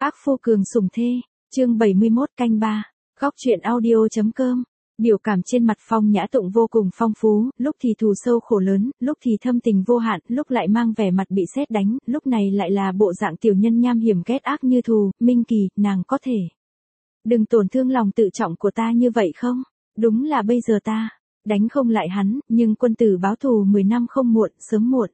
Ác phu cường sủng thê, chương 71 canh 3, góc truyện audio.com. Biểu cảm trên mặt Phong Nhã Tụng vô cùng phong phú, lúc thì thù sâu khổ lớn, lúc thì thâm tình vô hạn, lúc lại mang vẻ mặt bị sét đánh, lúc này lại là bộ dạng tiểu nhân nham hiểm ghét ác như thù. Minh Kỳ, nàng có thể đừng tổn thương lòng tự trọng của ta như vậy không? Đúng là bây giờ ta đánh không lại hắn, nhưng quân tử báo thù 10 năm không muộn, sớm muộn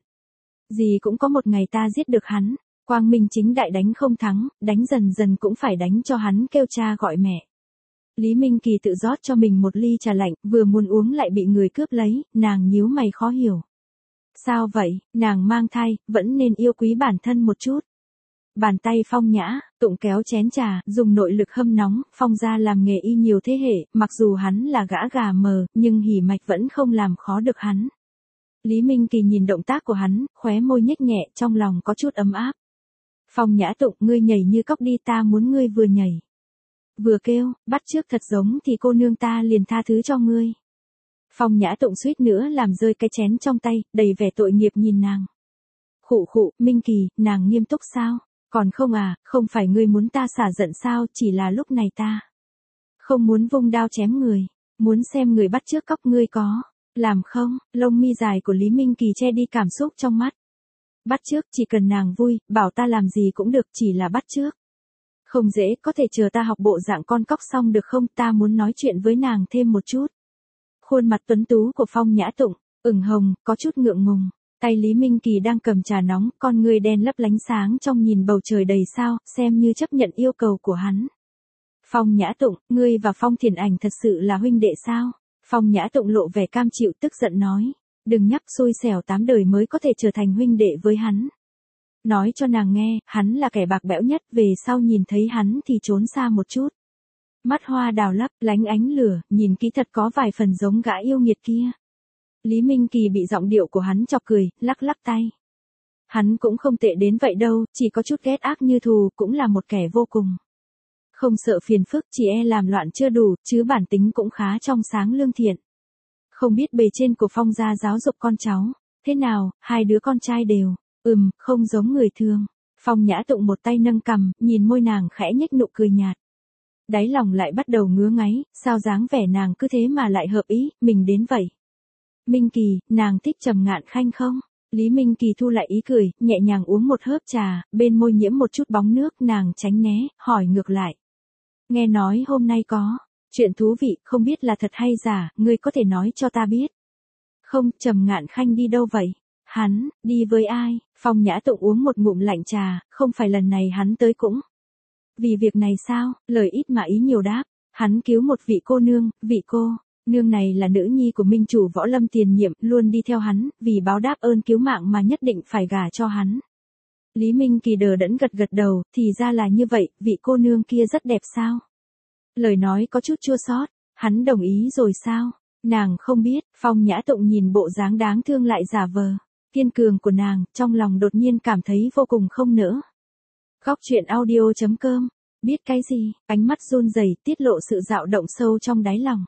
gì cũng có một ngày ta giết được hắn. Quang minh chính đại đánh không thắng, đánh dần dần cũng phải đánh cho hắn kêu cha gọi mẹ. Lý Minh Kỳ tự rót cho mình một ly trà lạnh, vừa muốn uống lại bị người cướp lấy, nàng nhíu mày khó hiểu. Sao vậy, nàng mang thai, vẫn nên yêu quý bản thân một chút. Bàn tay Phong Nhã Tụng kéo chén trà, dùng nội lực hâm nóng. Phong gia làm nghề y nhiều thế hệ, mặc dù hắn là gã gà mờ, nhưng hỉ mạch vẫn không làm khó được hắn. Lý Minh Kỳ nhìn động tác của hắn, khóe môi nhếch nhẹ, trong lòng có chút ấm áp. Phong Nhã Tụng, ngươi nhảy như cóc đi, ta muốn ngươi vừa nhảy vừa kêu, bắt chước thật giống thì cô nương ta liền tha thứ cho ngươi. Phong Nhã Tụng suýt nữa làm rơi cái chén trong tay, đầy vẻ tội nghiệp nhìn nàng. Khụ khụ, Minh Kỳ, nàng nghiêm túc sao? Còn không à, không phải ngươi muốn ta xả giận sao, chỉ là lúc này ta không muốn vung đao chém người, muốn xem người bắt chước cóc ngươi có làm không? Lông mi dài của Lý Minh Kỳ che đi cảm xúc trong mắt. Bắt chước, chỉ cần nàng vui, bảo ta làm gì cũng được, chỉ là bắt chước. Không dễ, có thể chờ ta học bộ dạng con cóc xong được không, ta muốn nói chuyện với nàng thêm một chút. Khuôn mặt tuấn tú của Phong Nhã Tụng ửng hồng, có chút ngượng ngùng. Tay Lý Minh Kỳ đang cầm trà nóng, con người đen lấp lánh sáng trong nhìn bầu trời đầy sao, xem như chấp nhận yêu cầu của hắn. Phong Nhã Tụng, ngươi và Phong Thiền Ảnh thật sự là huynh đệ sao? Phong Nhã Tụng lộ vẻ cam chịu, tức giận nói. Đừng nhắc, xui xẻo 8 đời mới có thể trở thành huynh đệ với hắn. Nói cho nàng nghe, hắn là kẻ bạc bẽo nhất, về sau nhìn thấy hắn thì trốn xa một chút. Mắt hoa đào lấp, lánh ánh lửa, nhìn kỹ thật có vài phần giống gã yêu nghiệt kia. Lý Minh Kỳ bị giọng điệu của hắn chọc cười, lắc lắc tay. Hắn cũng không tệ đến vậy đâu, chỉ có chút ghét ác như thù, cũng là một kẻ vô cùng không sợ phiền phức, chỉ e làm loạn chưa đủ, chứ bản tính cũng khá trong sáng lương thiện. Không biết bề trên của Phong gia giáo dục con cháu thế nào, hai đứa con trai đều không giống người thường. Phong Nhã Tụng một tay nâng cằm, nhìn môi nàng khẽ nhếch nụ cười nhạt. Đáy lòng lại bắt đầu ngứa ngáy, sao dáng vẻ nàng cứ thế mà lại hợp ý mình đến vậy. Minh Kỳ, nàng thích Trầm Ngạn Khanh không? Lý Minh Kỳ thu lại ý cười, nhẹ nhàng uống một hớp trà, bên môi nhiễm một chút bóng nước, nàng tránh né, hỏi ngược lại. Nghe nói hôm nay có chuyện thú vị, không biết là thật hay giả, ngươi có thể nói cho ta biết. Không, Trầm Ngạn Khanh đi đâu vậy? Hắn đi với ai? Phong Nhã Tụng uống một ngụm lạnh trà, không phải lần này hắn tới cũng vì việc này sao? Lời ít mà ý nhiều đáp. Hắn cứu một vị cô nương, vị cô nương này là nữ nhi của minh chủ Võ Lâm tiền nhiệm, luôn đi theo hắn, vì báo đáp ơn cứu mạng mà nhất định phải gả cho hắn. Lý Minh Kỳ đờ đẫn gật gật đầu, thì ra là như vậy, vị cô nương kia rất đẹp sao? Lời nói có chút chua xót, hắn đồng ý rồi sao? Nàng không biết. Phong Nhã Tụng nhìn bộ dáng đáng thương lại giả vờ kiên cường của nàng, trong lòng đột nhiên cảm thấy vô cùng không nỡ. Góc truyện audio.com. Biết cái gì? Ánh mắt run rẩy tiết lộ sự dao động sâu trong đáy lòng.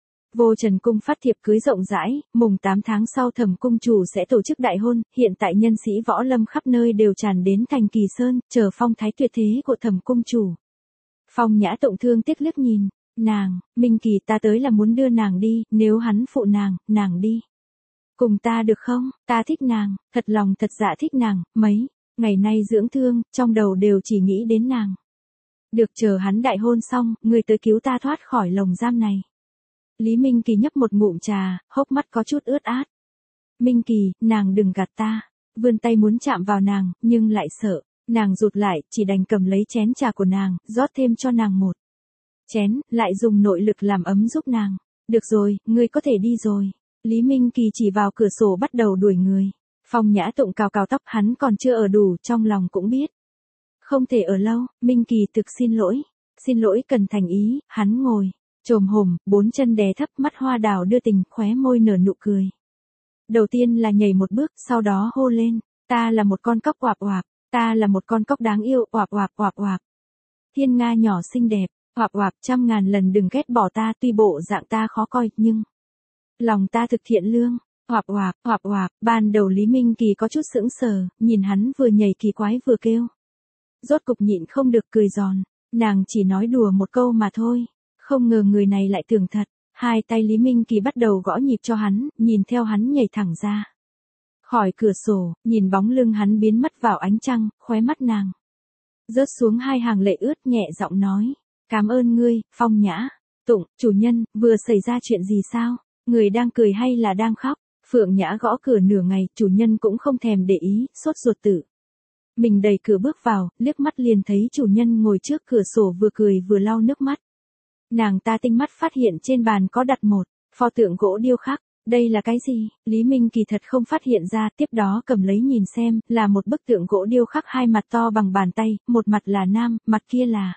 Vô Trần Cung phát thiệp cưới rộng rãi, mùng 8 tháng sau Thẩm cung chủ sẽ tổ chức đại hôn, hiện tại nhân sĩ võ lâm khắp nơi đều tràn đến thành Kỳ Sơn, chờ phong thái tuyệt thế của Thẩm cung chủ. Phong Nhã Tụng thương tiếc liếc nhìn nàng, Minh Kỳ, ta tới là muốn đưa nàng đi, nếu hắn phụ nàng đi cùng ta được không? Ta thích nàng, thật lòng thật dạ thích nàng, mấy ngày nay dưỡng thương, trong đầu đều chỉ nghĩ đến nàng. Được, chờ hắn đại hôn xong, ngươi tới cứu ta thoát khỏi lồng giam này. Lý Minh Kỳ nhấp một ngụm trà, hốc mắt có chút ướt át. Minh Kỳ, nàng đừng gạt ta. Vươn tay muốn chạm vào nàng, nhưng lại sợ. Nàng rụt lại, chỉ đành cầm lấy chén trà của nàng, rót thêm cho nàng một chén, lại dùng nội lực làm ấm giúp nàng. Được rồi, ngươi có thể đi rồi. Lý Minh Kỳ chỉ vào cửa sổ bắt đầu đuổi người. Phong Nhã Tụng cào cào tóc, hắn còn chưa ở đủ, trong lòng cũng biết không thể ở lâu. Minh Kỳ, thực xin lỗi cần thành ý. Hắn ngồi chồm hổm, 4 chân đè thấp, mắt hoa đào đưa tình, khóe môi nở nụ cười. Đầu tiên là nhảy một bước, sau đó hô lên, ta là một con cóc oạp oạp, ta là một con cóc đáng yêu, oạp oạp oạp oạp. Thiên nga nhỏ xinh đẹp, oạp oạp, 100.000 lần đừng ghét bỏ ta, tuy bộ dạng ta khó coi, nhưng lòng ta thực thiện lương. Oạp oạp, oạp oạp. Ban đầu Lý Minh Kỳ có chút sững sờ, nhìn hắn vừa nhảy kỳ quái vừa kêu. Rốt cục nhịn không được cười giòn, nàng chỉ nói đùa một câu mà thôi, không ngờ người này lại tưởng thật. Hai tay Lý Minh Kỳ bắt đầu gõ nhịp cho hắn, nhìn theo hắn nhảy thẳng ra khỏi cửa sổ, nhìn bóng lưng hắn biến mất vào ánh trăng, khóe mắt nàng rớt xuống hai hàng lệ ướt, nhẹ giọng nói, cảm ơn ngươi, Phong Nhã. Tụng, chủ nhân, vừa xảy ra chuyện gì sao? Người đang cười hay là đang khóc? Phượng Nhã gõ cửa nửa ngày, chủ nhân cũng không thèm để ý, sốt ruột tự mình đẩy cửa bước vào, liếc mắt liền thấy chủ nhân ngồi trước cửa sổ vừa cười vừa lau nước mắt. Nàng ta tinh mắt phát hiện trên bàn có đặt một pho tượng gỗ điêu khắc. Đây là cái gì? Lý Minh Kỳ thật không phát hiện ra, tiếp đó cầm lấy nhìn xem, là một bức tượng gỗ điêu khắc hai mặt to bằng bàn tay, một mặt là nam, mặt kia là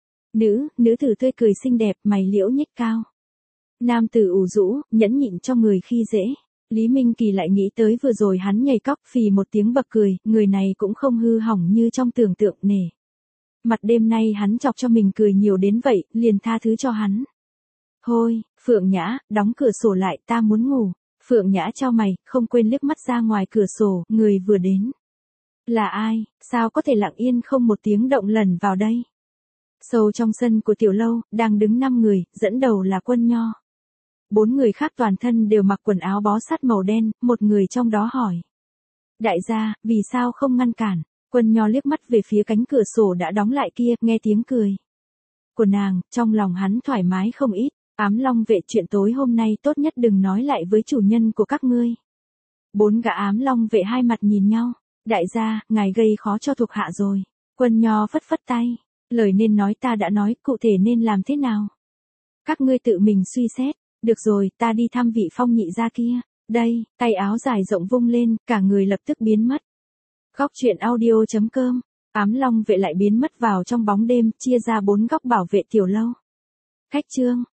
nữ tử tươi cười xinh đẹp, mày liễu nhếch cao. Nam tử ủ rũ, nhẫn nhịn cho người khi dễ. Lý Minh Kỳ lại nghĩ tới vừa rồi hắn nhảy cóc phì một tiếng bật cười, người này cũng không hư hỏng như trong tưởng tượng nể. Mặt đêm nay hắn chọc cho mình cười nhiều đến vậy, liền tha thứ cho hắn. Thôi, Phượng Nhã, đóng cửa sổ lại, ta muốn ngủ. Phượng Nhã chau mày, không quên liếc mắt ra ngoài cửa sổ, người vừa đến. Là ai, sao có thể lặng yên không một tiếng động lần vào đây? Sâu trong sân của tiểu lâu, đang đứng 5 người, dẫn đầu là Quân Nho. 4 người khác toàn thân đều mặc quần áo bó sát màu đen, một người trong đó hỏi. Đại gia, vì sao không ngăn cản? Quân Nho liếc mắt về phía cánh cửa sổ đã đóng lại kia, nghe tiếng cười của nàng, trong lòng hắn thoải mái không ít. Ám Long vệ, chuyện tối hôm nay tốt nhất đừng nói lại với chủ nhân của các ngươi. 4 gã Ám Long vệ hai mặt nhìn nhau. Đại gia, ngài gây khó cho thuộc hạ rồi. Quân Nho phất phất tay. Lời nên nói ta đã nói, cụ thể nên làm thế nào? Các ngươi tự mình suy xét. Được rồi, ta đi thăm vị Phong nhị gia kia. Đây, tay áo dài rộng vung lên, cả người lập tức biến mất. Góc truyện audio.com. Ám Long vệ lại biến mất vào trong bóng đêm, chia ra 4 góc bảo vệ tiểu lâu. Cách chương